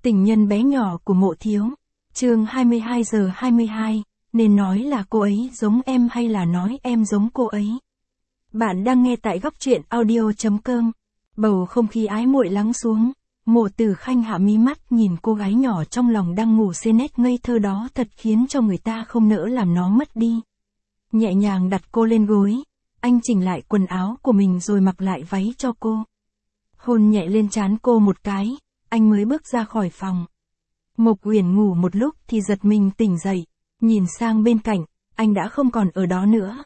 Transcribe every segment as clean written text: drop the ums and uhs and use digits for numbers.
Tình nhân bé nhỏ của Mộ Thiếu. Chương 22:22, nên nói là cô ấy giống em hay là nói em giống cô ấy. Bạn đang nghe tại góc truyện audio.com. Bầu không khí ái muội lắng xuống, Mộ Tử Khanh hạ mí mắt nhìn cô gái nhỏ trong lòng đang ngủ say nét ngây thơ đó thật khiến cho người ta không nỡ làm nó mất đi. Nhẹ nhàng đặt cô lên gối, anh chỉnh lại quần áo của mình rồi mặc lại váy cho cô. Hôn nhẹ lên trán cô một cái, anh mới bước ra khỏi phòng. Mộc Uyển ngủ một lúc thì giật mình tỉnh dậy, nhìn sang bên cạnh, anh đã không còn ở đó nữa.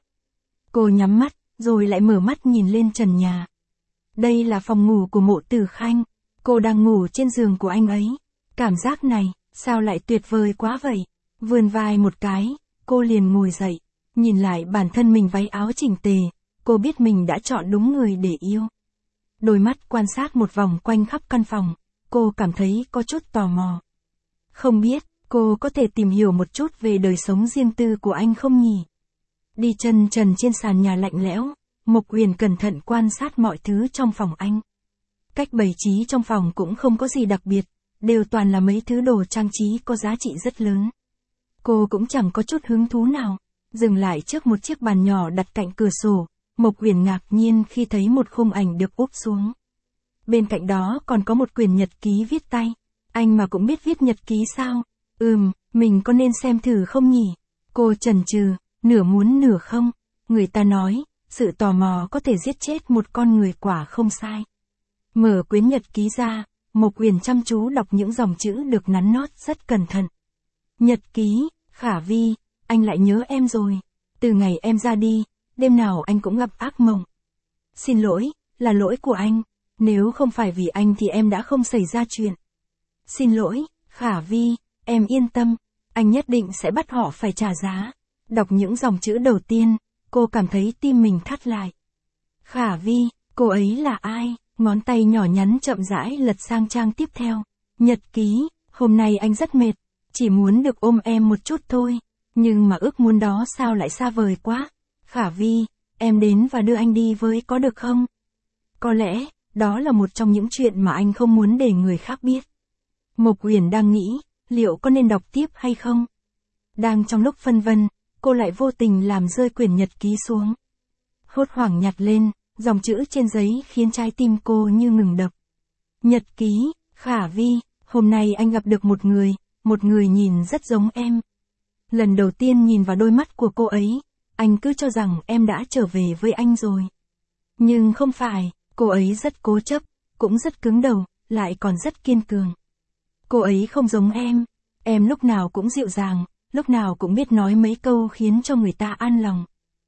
Cô nhắm mắt, rồi lại mở mắt nhìn lên trần nhà. Đây là phòng ngủ của Mộ Tử Khanh, cô đang ngủ trên giường của anh ấy. Cảm giác này, sao lại tuyệt vời quá vậy? Vươn vai một cái, cô liền ngồi dậy, nhìn lại bản thân mình váy áo chỉnh tề, cô biết mình đã chọn đúng người để yêu. Đôi mắt quan sát một vòng quanh khắp căn phòng, cô cảm thấy có chút tò mò. Không biết, cô có thể tìm hiểu một chút về đời sống riêng tư của anh không nhỉ? Đi chân trần trên sàn nhà lạnh lẽo, Mộc Uyển cẩn thận quan sát mọi thứ trong phòng anh. Cách bày trí trong phòng cũng không có gì đặc biệt, đều toàn là mấy thứ đồ trang trí có giá trị rất lớn. Cô cũng chẳng có chút hứng thú nào, dừng lại trước một chiếc bàn nhỏ đặt cạnh cửa sổ, Mộc Uyển ngạc nhiên khi thấy một khung ảnh được úp xuống. Bên cạnh đó còn có một quyển nhật ký viết tay. Anh mà cũng biết viết nhật ký sao? Mình có nên xem thử không nhỉ? Cô chần chừ, nửa muốn nửa không. Người ta nói, sự tò mò có thể giết chết một con người, quả không sai. Mở quyển nhật ký ra, Mộc Uyển chăm chú đọc những dòng chữ được nắn nót rất cẩn thận. Nhật ký, Khả Vi, anh lại nhớ em rồi. Từ ngày em ra đi, đêm nào anh cũng gặp ác mộng. Xin lỗi, là lỗi của anh. Nếu không phải vì anh thì em đã không xảy ra chuyện. Xin lỗi, Khả Vi, em yên tâm, anh nhất định sẽ bắt họ phải trả giá. Đọc những dòng chữ đầu tiên, cô cảm thấy tim mình thắt lại. Khả Vi, cô ấy là ai? Ngón tay nhỏ nhắn chậm rãi lật sang trang tiếp theo. Nhật ký, hôm nay anh rất mệt, chỉ muốn được ôm em một chút thôi, nhưng mà ước muốn đó sao lại xa vời quá. Khả Vi, em đến và đưa anh đi với có được không? Có lẽ, đó là một trong những chuyện mà anh không muốn để người khác biết. Mộc Uyển đang nghĩ, liệu có nên đọc tiếp hay không? Đang trong lúc phân vân, cô lại vô tình làm rơi quyển nhật ký xuống. Hốt hoảng nhặt lên, dòng chữ trên giấy khiến trái tim cô như ngừng đập. Nhật ký, Khả Vi, hôm nay anh gặp được một người nhìn rất giống em. Lần đầu tiên nhìn vào đôi mắt của cô ấy, anh cứ cho rằng em đã trở về với anh rồi. Nhưng không phải, cô ấy rất cố chấp, cũng rất cứng đầu, lại còn rất kiên cường. Cô ấy không giống em lúc nào cũng dịu dàng, lúc nào cũng biết nói mấy câu khiến cho người ta an lòng.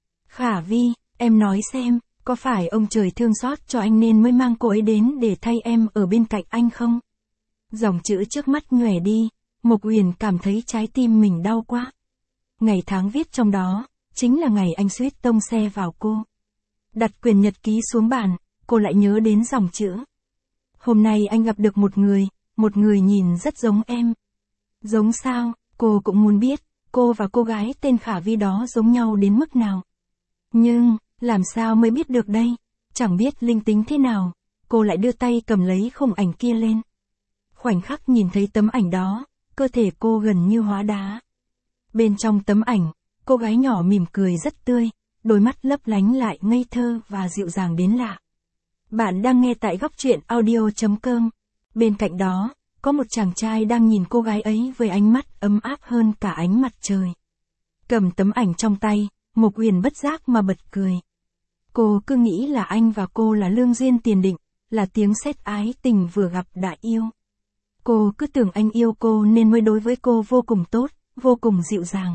Khả Vi, em nói xem, có phải ông trời thương xót cho anh nên mới mang cô ấy đến để thay em ở bên cạnh anh không? Dòng chữ trước mắt nhòe đi, Mộc Uyển cảm thấy trái tim mình đau quá. Ngày tháng viết trong đó, chính là ngày anh suýt tông xe vào cô. Đặt quyển nhật ký xuống bàn, cô lại nhớ đến dòng chữ. Hôm nay anh gặp được một người nhìn rất giống em. Giống sao, cô cũng muốn biết, cô và cô gái tên Khả Vi đó giống nhau đến mức nào. Nhưng, làm sao mới biết được đây? Chẳng biết linh tính thế nào, cô lại đưa tay cầm lấy khung ảnh kia lên. Khoảnh khắc nhìn thấy tấm ảnh đó, cơ thể cô gần như hóa đá. Bên trong tấm ảnh, cô gái nhỏ mỉm cười rất tươi, đôi mắt lấp lánh lại ngây thơ và dịu dàng đến lạ. Bạn đang nghe tại góc truyện audio.com. Bên cạnh đó, có một chàng trai đang nhìn cô gái ấy với ánh mắt ấm áp hơn cả ánh mặt trời. Cầm tấm ảnh trong tay, Mộc Uyển bất giác mà bật cười. Cô cứ nghĩ là anh và cô là lương duyên tiền định, là tiếng sét ái tình vừa gặp đã yêu. Cô cứ tưởng anh yêu cô nên mới đối với cô vô cùng tốt, vô cùng dịu dàng.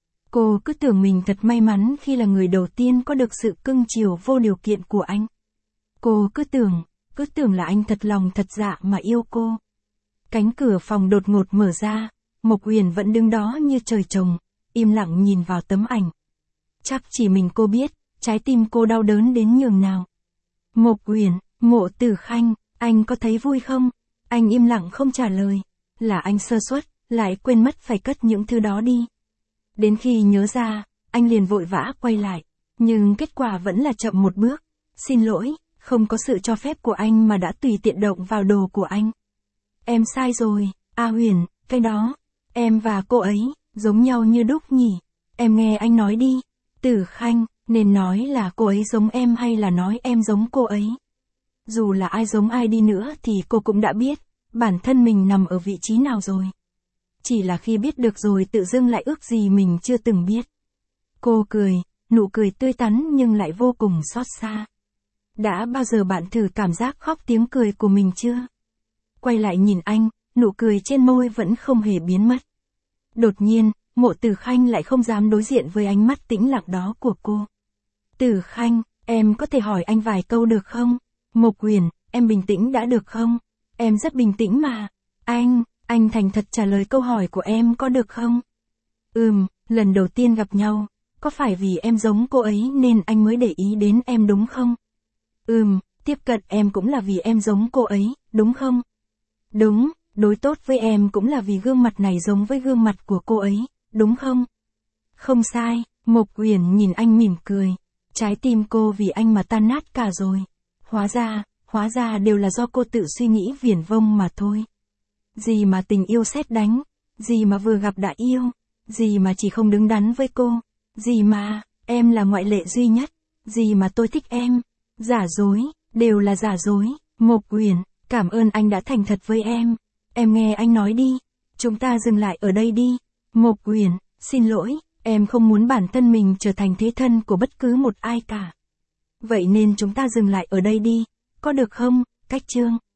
Cô cứ tưởng mình thật may mắn khi là người đầu tiên có được sự cưng chiều vô điều kiện của anh. Cô cứ tưởng là anh thật lòng thật dạ mà yêu cô. Cánh cửa phòng đột ngột mở ra, Mộc Uyển vẫn đứng đó như trời trồng, im lặng nhìn vào tấm ảnh. Chắc chỉ mình cô biết, trái tim cô đau đớn đến nhường nào. Mộc Uyển, Mộ Tử Khanh, anh có thấy vui không? Anh im lặng không trả lời. Là anh sơ suất, lại quên mất phải cất những thứ đó đi. Đến khi nhớ ra, anh liền vội vã quay lại. Nhưng kết quả vẫn là chậm một bước. Xin lỗi, không có sự cho phép của anh mà đã tùy tiện động vào đồ của anh. Em sai rồi, A Huyền, cái đó, em và cô ấy, giống nhau như đúc nhỉ. Em nghe anh nói đi. Tử Khanh, nên nói là cô ấy giống em hay là nói em giống cô ấy? Dù là ai giống ai đi nữa thì cô cũng đã biết, bản thân mình nằm ở vị trí nào rồi. Chỉ là khi biết được rồi tự dưng lại ước gì mình chưa từng biết. Cô cười, nụ cười tươi tắn nhưng lại vô cùng xót xa. Đã bao giờ bạn thử cảm giác khóc tiếng cười của mình chưa? Quay lại nhìn anh, nụ cười trên môi vẫn không hề biến mất. Đột nhiên, Mộ Tử Khanh lại không dám đối diện với ánh mắt tĩnh lặng đó của cô. Tử Khanh, em có thể hỏi anh vài câu được không? Mộc Huyền, em bình tĩnh đã được không? Em rất bình tĩnh mà. Anh thành thật trả lời câu hỏi của em có được không? Lần đầu tiên gặp nhau, có phải vì em giống cô ấy nên anh mới để ý đến em đúng không? Tiếp cận em cũng là vì em giống cô ấy, đúng không? Đúng, đối tốt với em cũng là vì gương mặt này giống với gương mặt của cô ấy, đúng không? Không sai, Mộc Huyền nhìn anh mỉm cười. Trái tim cô vì anh mà tan nát cả rồi. Hóa ra đều là do cô tự suy nghĩ viển vông mà thôi. Gì mà tình yêu sét đánh, gì mà vừa gặp đã yêu, gì mà chỉ không đứng đắn với cô, gì mà, em là ngoại lệ duy nhất, gì mà tôi thích em. Giả dối, đều là giả dối. Mộc Huyền, cảm ơn anh đã thành thật với em. Em nghe anh nói đi, chúng ta dừng lại ở đây đi. Mộc Huyền, xin lỗi, em không muốn bản thân mình trở thành thế thân của bất cứ một ai cả. Vậy nên chúng ta dừng lại ở đây đi, có được không, Cách Trương?